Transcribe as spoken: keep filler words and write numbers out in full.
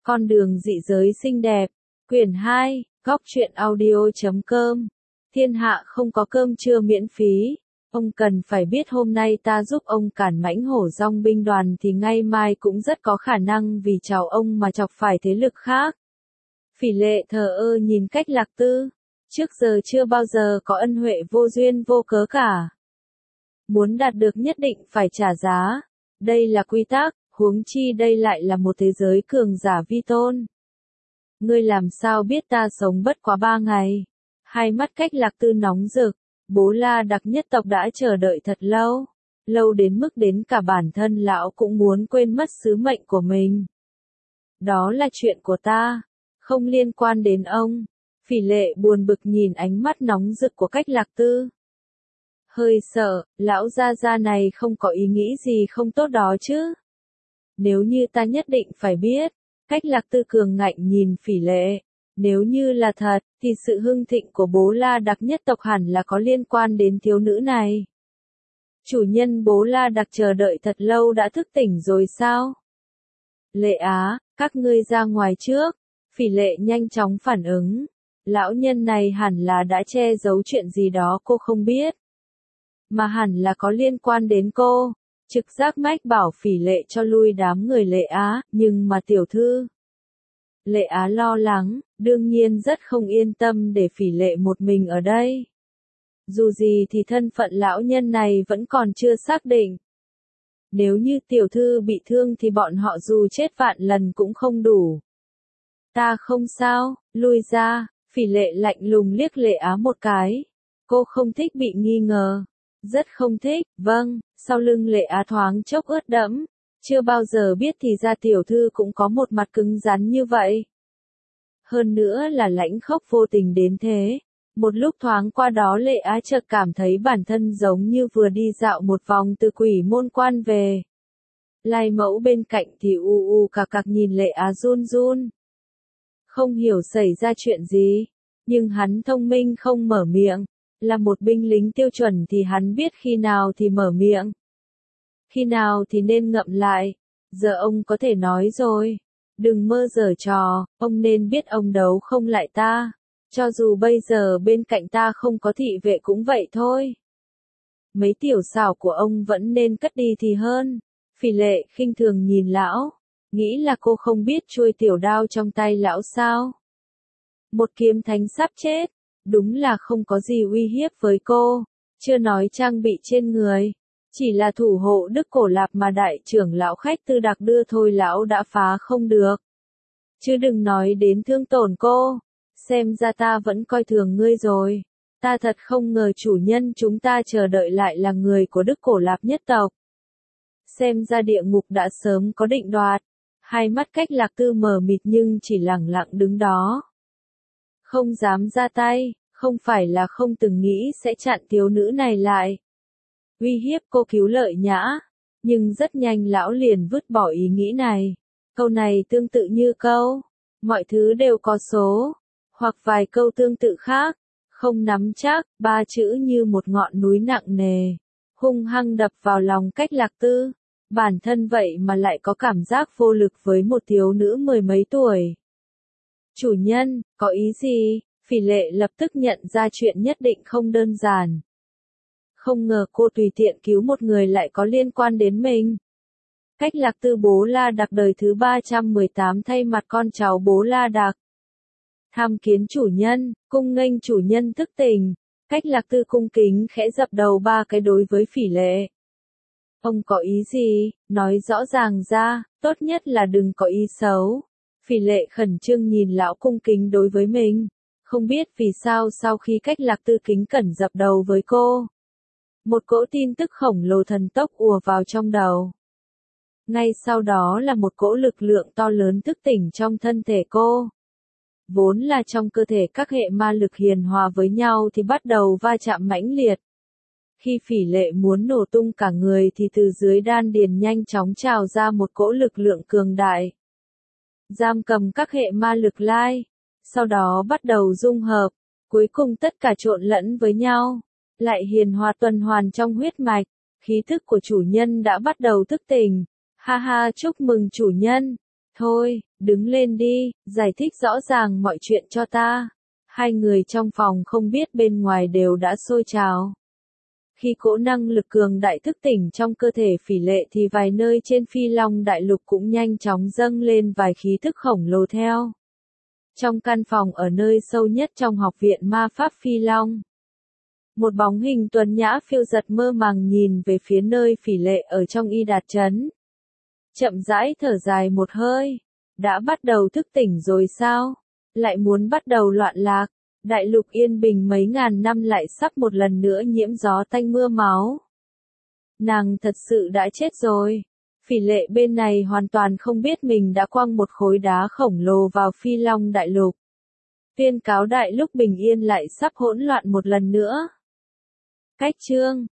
Con đường dị giới xinh đẹp, quyển hai, góc truyện audio chấm com. Thiên hạ không có cơm trưa miễn phí. Ông cần phải biết hôm nay ta giúp ông cản mãnh hổ dong binh đoàn thì ngay mai cũng rất có khả năng vì chào ông mà chọc phải thế lực khác. Phỉ Lệ thờ ơ nhìn Cách Lạc Tư. Trước giờ chưa bao giờ có ân huệ vô duyên vô cớ cả. Muốn đạt được nhất định phải trả giá. Đây là quy tắc, huống chi đây lại là một thế giới cường giả vi tôn. Ngươi làm sao biết ta sống bất quá ba ngày? Hai mắt Cách Lạc Tư nóng rực. Bố La Đặc nhất tộc đã chờ đợi thật lâu. Lâu đến mức đến cả bản thân lão cũng muốn quên mất sứ mệnh của mình. Đó là chuyện của ta, không liên quan đến ông. Phỉ Lệ buồn bực nhìn ánh mắt nóng rực của Cách Lạc Tư. Hơi sợ, lão gia gia này không có ý nghĩ gì không tốt đó chứ. Nếu như ta nhất định phải biết. Cách Lạc Tư cường ngạnh nhìn Phỉ Lệ. Nếu như là thật, thì sự hưng thịnh của Bố La Đặc nhất tộc hẳn là có liên quan đến thiếu nữ này. Chủ nhân Bố La Đặc chờ đợi thật lâu đã thức tỉnh rồi sao? Lệ Á, các ngươi ra ngoài trước. Phỉ Lệ nhanh chóng phản ứng. Lão nhân này hẳn là đã che giấu chuyện gì đó cô không biết. Mà hẳn là có liên quan đến cô. Trực giác mách bảo Phỉ Lệ cho lui đám người Lệ Á, nhưng mà tiểu thư. Lệ Á lo lắng, đương nhiên rất không yên tâm để Phỉ Lệ một mình ở đây. Dù gì thì thân phận lão nhân này vẫn còn chưa xác định. Nếu như tiểu thư bị thương thì bọn họ dù chết vạn lần cũng không đủ. Ta không sao, lui ra. Phỉ Lệ lạnh lùng liếc Lệ Á một cái. Cô không thích bị nghi ngờ. Rất không thích, vâng, sau lưng Lệ Á thoáng chốc ướt đẫm. Chưa bao giờ biết thì ra tiểu thư cũng có một mặt cứng rắn như vậy. Hơn nữa là lãnh khốc vô tình đến thế. Một lúc thoáng qua đó Lệ Á chợt cảm thấy bản thân giống như vừa đi dạo một vòng từ quỷ môn quan về. Lai Mẫu bên cạnh thì u u cạc cạc nhìn Lệ Á run run. Không hiểu xảy ra chuyện gì, nhưng hắn thông minh không mở miệng. Là một binh lính tiêu chuẩn thì hắn biết khi nào thì mở miệng. Khi nào thì nên ngậm lại. Giờ ông có thể nói rồi. Đừng mơ giở trò, ông nên biết ông đấu không lại ta. Cho dù bây giờ bên cạnh ta không có thị vệ cũng vậy thôi. Mấy tiểu xảo của ông vẫn nên cất đi thì hơn. Phỉ Lệ khinh thường nhìn lão. Nghĩ là cô không biết chuôi tiểu đao trong tay lão sao. Một kiếm thánh sắp chết. Đúng là không có gì uy hiếp với cô. Chưa nói trang bị trên người. Chỉ là thủ hộ Đức Cổ Lạp mà đại trưởng lão Khách Tư Đặc đưa thôi lão đã phá không được. Chứ đừng nói đến thương tổn cô. Xem ra ta vẫn coi thường ngươi rồi. Ta thật không ngờ chủ nhân chúng ta chờ đợi lại là người của Đức Cổ Lạp nhất tộc. Xem ra địa ngục đã sớm có định đoạt. Hai mắt Cách Lạc Tư mờ mịt nhưng chỉ lẳng lặng đứng đó. Không dám ra tay, không phải là không từng nghĩ sẽ chặn thiếu nữ này lại. Uy hiếp cô cứu Lợi Nhã. Nhưng rất nhanh lão liền vứt bỏ ý nghĩ này. Câu này tương tự như câu. Mọi thứ đều có số. Hoặc vài câu tương tự khác. Không nắm chắc, ba chữ như một ngọn núi nặng nề. Hung hăng đập vào lòng Cách Lạc Tư. Bản thân vậy mà lại có cảm giác vô lực với một thiếu nữ mười mấy tuổi. Chủ nhân, có ý gì? Phỉ Lệ lập tức nhận ra chuyện nhất định không đơn giản. Không ngờ cô tùy tiện cứu một người lại có liên quan đến mình. Cách Lạc Tư Bố La Đặc đời thứ ba trăm mười tám thay mặt con cháu Bố La Đặc. Tham kiến chủ nhân, cung nghênh chủ nhân thức tỉnh. Cách Lạc Tư cung kính khẽ dập đầu ba cái đối với Phỉ Lệ. Ông có ý gì? Nói rõ ràng ra, tốt nhất là đừng có ý xấu. Phỉ Lệ khẩn trương nhìn lão cung kính đối với mình. Không biết vì sao sau khi Cách Lạc Tư kính cẩn dập đầu với cô. Một cỗ tin tức khổng lồ thần tốc ùa vào trong đầu. Ngay sau đó là một cỗ lực lượng to lớn thức tỉnh trong thân thể cô. Vốn là trong cơ thể các hệ ma lực hiền hòa với nhau thì bắt đầu va chạm mãnh liệt. Khi Phỉ Lệ muốn nổ tung cả người thì từ dưới đan điền nhanh chóng trào ra một cỗ lực lượng cường đại. Giam cầm các hệ ma lực lai. Sau đó bắt đầu dung hợp. Cuối cùng tất cả trộn lẫn với nhau. Lại hiền hòa tuần hoàn trong huyết mạch. Khí thức của chủ nhân đã bắt đầu thức tỉnh. Ha ha, chúc mừng chủ nhân. Thôi, Đứng lên đi, giải thích rõ ràng mọi chuyện cho ta. Hai người trong phòng không biết bên ngoài đều đã sôi trào. Khi cỗ năng lực cường đại thức tỉnh trong cơ thể Phỉ Lệ thì vài nơi trên Phi Long Đại Lục cũng nhanh chóng dâng lên vài khí thức khổng lồ theo. Trong căn phòng ở nơi sâu nhất trong học viện ma pháp Phi Long, một bóng hình tuấn nhã phiêu giật mơ màng nhìn về phía nơi Phỉ Lệ ở trong y đạt trấn. Chậm rãi thở dài một hơi. Đã bắt đầu thức tỉnh rồi sao? Lại muốn bắt đầu loạn lạc. Đại lục yên bình mấy ngàn năm lại sắp một lần nữa nhiễm gió tanh mưa máu. Nàng thật sự đã chết rồi. Phỉ Lệ bên này hoàn toàn không biết mình đã quăng một khối đá khổng lồ vào Phi Long Đại Lục. Tuyên cáo đại lúc bình yên lại sắp hỗn loạn một lần nữa. Cách chương